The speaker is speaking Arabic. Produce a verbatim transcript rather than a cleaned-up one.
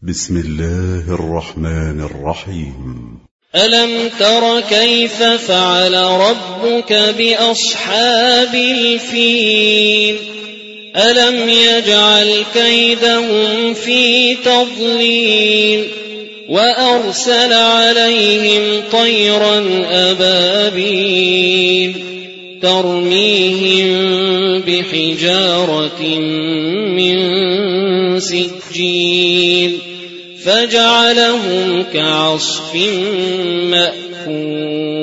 بسم الله الرحمن الرحيم. ألم تر كيف فعل ربك بأصحاب الفيل ألم يجعل كيدهم في تضليل وأرسل عليهم طيرا أبابيل ترميهم بحجارة من سجيل فجعلهم كعصف مأكول.